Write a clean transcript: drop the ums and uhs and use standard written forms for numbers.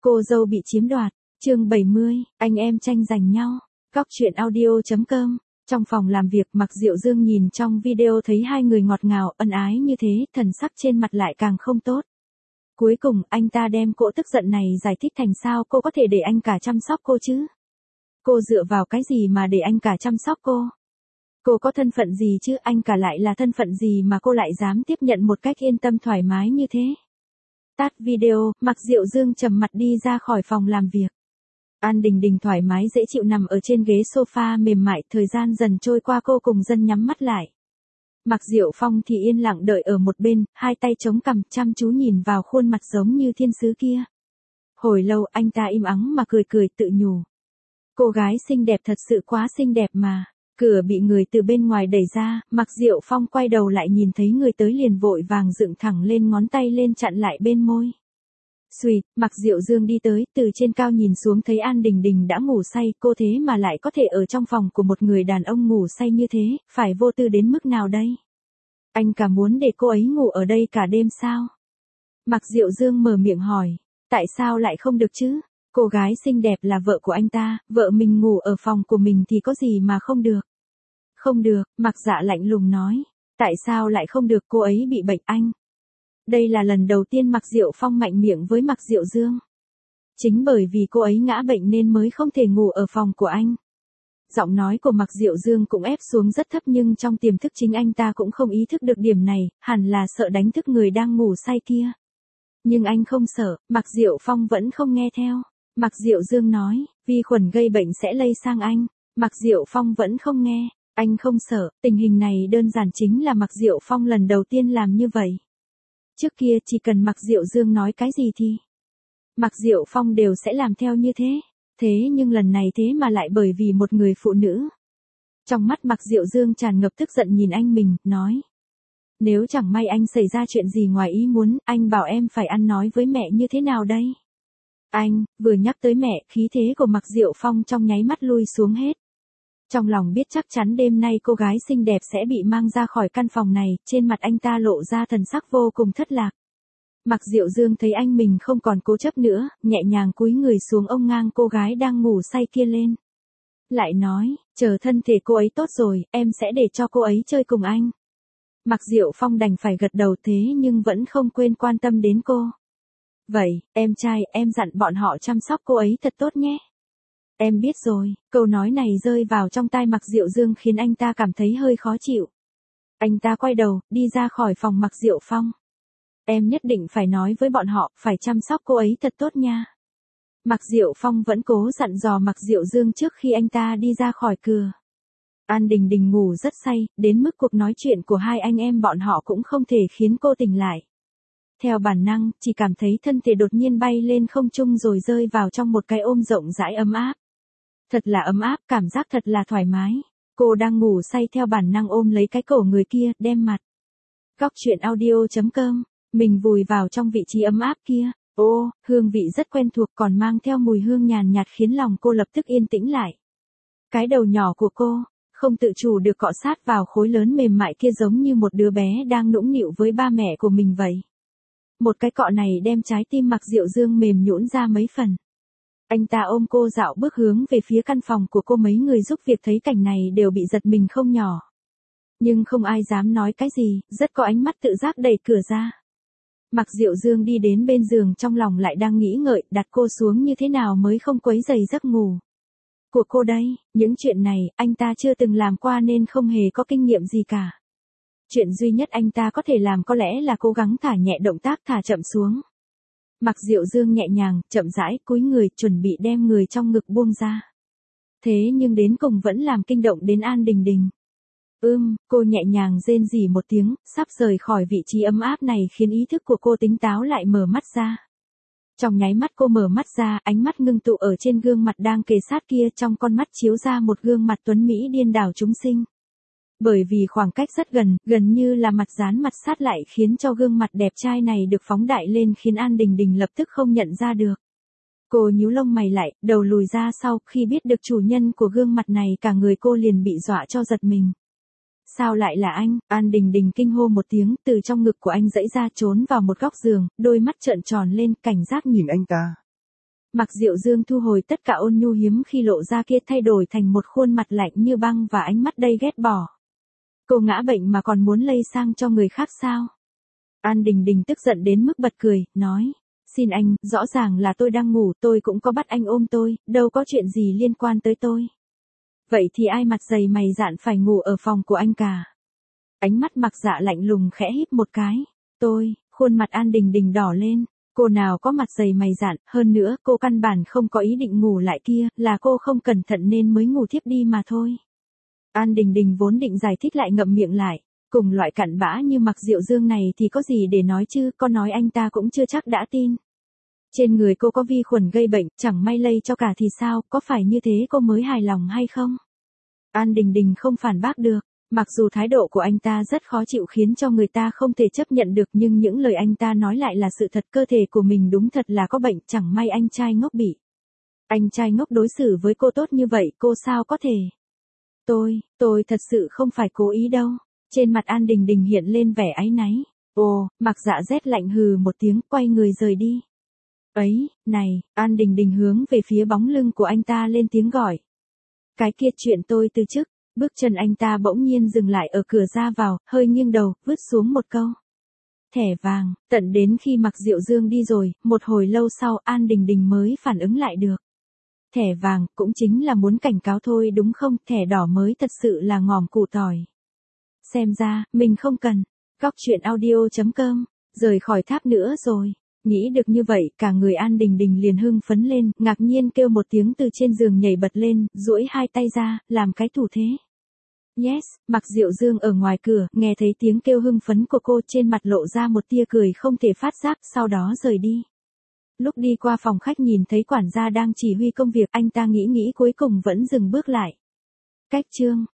Cô dâu bị chiếm đoạt, chương 70, anh em tranh giành nhau, góc truyện audio.com. Trong phòng làm việc, Mạc Diệu Dương nhìn trong video thấy hai người ngọt ngào, ân ái như thế, thần sắc trên mặt lại càng không tốt. Cuối cùng, anh ta đem cỗ tức giận này giải thích thành sao cô có thể để anh cả chăm sóc cô chứ? Cô dựa vào cái gì mà để anh cả chăm sóc cô? Cô có thân phận gì chứ, anh cả lại là thân phận gì mà cô lại dám tiếp nhận một cách yên tâm thoải mái như thế? Tắt video, Mạc Diệu Dương trầm mặt đi ra khỏi phòng làm việc. An Đình Đình thoải mái dễ chịu nằm ở trên ghế sofa mềm mại, thời gian dần trôi qua cô cùng Dân nhắm mắt lại. Mạc Diệu Phong thì yên lặng đợi ở một bên, hai tay chống cằm chăm chú nhìn vào khuôn mặt giống như thiên sứ kia. Hồi lâu anh ta im ắng mà cười cười tự nhủ. Cô gái xinh đẹp thật sự quá xinh đẹp mà. Cửa bị người từ bên ngoài đẩy ra, Mạc Diệu Phong quay đầu lại nhìn thấy người tới liền vội vàng dựng thẳng lên ngón tay lên chặn lại bên môi. Xuỵt, Mạc Diệu Dương đi tới, từ trên cao nhìn xuống thấy An Đình Đình đã ngủ say, cô thế mà lại có thể ở trong phòng của một người đàn ông ngủ say như thế, phải vô tư đến mức nào đây? Anh cả muốn để cô ấy ngủ ở đây cả đêm sao? Mạc Diệu Dương mở miệng hỏi, tại sao lại không được chứ? Cô gái xinh đẹp là vợ của anh ta, vợ mình ngủ ở phòng của mình thì có gì mà không được? Không được, Mạc Dạ lạnh lùng nói, tại sao lại không được, cô ấy bị bệnh anh? Đây là lần đầu tiên Mạc Diệu Phong mạnh miệng với Mạc Diệu Dương. Chính bởi vì cô ấy ngã bệnh nên mới không thể ngủ ở phòng của anh. Giọng nói của Mạc Diệu Dương cũng ép xuống rất thấp nhưng trong tiềm thức chính anh ta cũng không ý thức được điểm này, hẳn là sợ đánh thức người đang ngủ say kia. Nhưng anh không sợ, Mạc Diệu Phong vẫn không nghe theo. Mạc Diệu Dương nói, vi khuẩn gây bệnh sẽ lây sang anh. Mạc Diệu Phong vẫn không nghe, anh không sợ, tình hình này đơn giản chính là Mạc Diệu Phong lần đầu tiên làm như vậy. Trước kia chỉ cần Mạc Diệu Dương nói cái gì thì Mạc Diệu Phong đều sẽ làm theo như thế. Thế nhưng lần này thế mà lại bởi vì một người phụ nữ. Trong mắt Mạc Diệu Dương tràn ngập tức giận nhìn anh mình, nói. Nếu chẳng may anh xảy ra chuyện gì ngoài ý muốn, anh bảo em phải ăn nói với mẹ như thế nào đây? Anh, vừa nhắc tới mẹ, khí thế của Mạc Diệu Phong trong nháy mắt lui xuống hết. Trong lòng biết chắc chắn đêm nay cô gái xinh đẹp sẽ bị mang ra khỏi căn phòng này, trên mặt anh ta lộ ra thần sắc vô cùng thất lạc. Mạc Diệu Dương thấy anh mình không còn cố chấp nữa, nhẹ nhàng cúi người xuống ôm ngang cô gái đang ngủ say kia lên. Lại nói, chờ thân thể cô ấy tốt rồi, em sẽ để cho cô ấy chơi cùng anh. Mạc Diệu Phong đành phải gật đầu thế nhưng vẫn không quên quan tâm đến cô. Vậy, em trai, em dặn bọn họ chăm sóc cô ấy thật tốt nhé. Em biết rồi, câu nói này rơi vào trong tai Mạc Diệu Dương khiến anh ta cảm thấy hơi khó chịu. Anh ta quay đầu, đi ra khỏi phòng Mạc Diệu Phong. Em nhất định phải nói với bọn họ, phải chăm sóc cô ấy thật tốt nha. Mạc Diệu Phong vẫn cố dặn dò Mạc Diệu Dương trước khi anh ta đi ra khỏi cửa. An Đình Đình ngủ rất say, đến mức cuộc nói chuyện của hai anh em bọn họ cũng không thể khiến cô tỉnh lại. Theo bản năng, chỉ cảm thấy thân thể đột nhiên bay lên không trung rồi rơi vào trong một cái ôm rộng rãi ấm áp. Thật là ấm áp, cảm giác thật là thoải mái. Cô đang ngủ say theo bản năng ôm lấy cái cổ người kia, đem mặt. Góc truyện audio.com, mình vùi vào trong vị trí ấm áp kia. Ô, hương vị rất quen thuộc còn mang theo mùi hương nhàn nhạt khiến lòng cô lập tức yên tĩnh lại. Cái đầu nhỏ của cô, không tự chủ được cọ sát vào khối lớn mềm mại kia giống như một đứa bé đang nũng nịu với ba mẹ của mình vậy. Một cái cọ này đem trái tim Mạc Diệu Dương mềm nhũn ra mấy phần. Anh ta ôm cô dạo bước hướng về phía căn phòng của cô, mấy người giúp việc thấy cảnh này đều bị giật mình không nhỏ. Nhưng không ai dám nói cái gì, rất có ánh mắt tự giác đẩy cửa ra. Mạc Diệu Dương đi đến bên giường trong lòng lại đang nghĩ ngợi đặt cô xuống như thế nào mới không quấy rầy giấc ngủ của cô đây. Những chuyện này anh ta chưa từng làm qua nên không hề có kinh nghiệm gì cả. Chuyện duy nhất anh ta có thể làm có lẽ là cố gắng thả nhẹ động tác thả chậm xuống. Mạc Diệu Dương nhẹ nhàng, chậm rãi cúi người chuẩn bị đem người trong ngực buông ra. Thế nhưng đến cùng vẫn làm kinh động đến An Đình Đình. Cô nhẹ nhàng rên rỉ một tiếng, sắp rời khỏi vị trí ấm áp này khiến ý thức của cô tỉnh táo lại mở mắt ra. Trong nháy mắt cô mở mắt ra, ánh mắt ngưng tụ ở trên gương mặt đang kề sát kia, trong con mắt chiếu ra một gương mặt tuấn mỹ điên đảo chúng sinh. Bởi vì khoảng cách rất gần, gần như là mặt dán mặt sát lại khiến cho gương mặt đẹp trai này được phóng đại lên khiến An Đình Đình lập tức không nhận ra được. Cô nhíu lông mày lại, đầu lùi ra sau, khi biết được chủ nhân của gương mặt này cả người cô liền bị dọa cho giật mình. Sao lại là anh? An Đình Đình kinh hô một tiếng, từ trong ngực của anh giãy ra trốn vào một góc giường, đôi mắt trợn tròn lên, cảnh giác nhìn anh ta. Mạc Diệu Dương thu hồi tất cả ôn nhu hiếm khi lộ ra kia, thay đổi thành một khuôn mặt lạnh như băng và ánh mắt đầy ghét bỏ. Cô ngã bệnh mà còn muốn lây sang cho người khác sao? An Đình Đình tức giận đến mức bật cười, nói. Xin anh, rõ ràng là tôi đang ngủ, tôi cũng có bắt anh ôm tôi, đâu có chuyện gì liên quan tới tôi. Vậy thì ai mặt dày mày dạn phải ngủ ở phòng của anh cả? Ánh mắt Mạc Dạ lạnh lùng khẽ híp một cái. Khuôn mặt An Đình Đình đỏ lên. Cô nào có mặt dày mày dạn, hơn nữa cô căn bản không có ý định ngủ lại kia, là cô không cẩn thận nên mới ngủ thiếp đi mà thôi. An Đình Đình vốn định giải thích lại ngậm miệng lại. Cùng loại cặn bã như Mạc Diệu Dương này thì có gì để nói chứ, có nói anh ta cũng chưa chắc đã tin. Trên người cô có vi khuẩn gây bệnh, chẳng may lây cho cả thì sao, có phải như thế cô mới hài lòng hay không? An Đình Đình không phản bác được, mặc dù thái độ của anh ta rất khó chịu khiến cho người ta không thể chấp nhận được, nhưng những lời anh ta nói lại là sự thật, cơ thể của mình đúng thật là có bệnh, chẳng may anh trai ngốc bị. Anh trai ngốc đối xử với cô tốt như vậy, cô sao có thể? Tôi thật sự không phải cố ý đâu. Trên mặt An Đình Đình hiện lên vẻ áy náy. Mạc Dạ rét lạnh hừ một tiếng, quay người rời đi. Ấy, này, An Đình Đình hướng về phía bóng lưng của anh ta lên tiếng gọi. Cái kia chuyện tôi từ chức. Bước chân anh ta bỗng nhiên dừng lại ở cửa ra vào, hơi nghiêng đầu, vứt xuống một câu. Thẻ vàng, tận đến khi Mạc Diệu Dương đi rồi, một hồi lâu sau An Đình Đình mới phản ứng lại được. Thẻ vàng, cũng chính là muốn cảnh cáo thôi đúng không, thẻ đỏ mới thật sự là ngòm củ tỏi. Xem ra, mình không cần. Góc truyện audio.com, rời khỏi tháp nữa rồi. Nghĩ được như vậy, cả người An Đình Đình liền hưng phấn lên, ngạc nhiên kêu một tiếng từ trên giường nhảy bật lên, duỗi hai tay ra, làm cái thủ thế. Yes, Mạc Diệu Dương ở ngoài cửa, nghe thấy tiếng kêu hưng phấn của cô, trên mặt lộ ra một tia cười không thể phát giác, sau đó rời đi. Lúc đi qua phòng khách nhìn thấy quản gia đang chỉ huy công việc, anh ta nghĩ cuối cùng vẫn dừng bước lại. Cách chương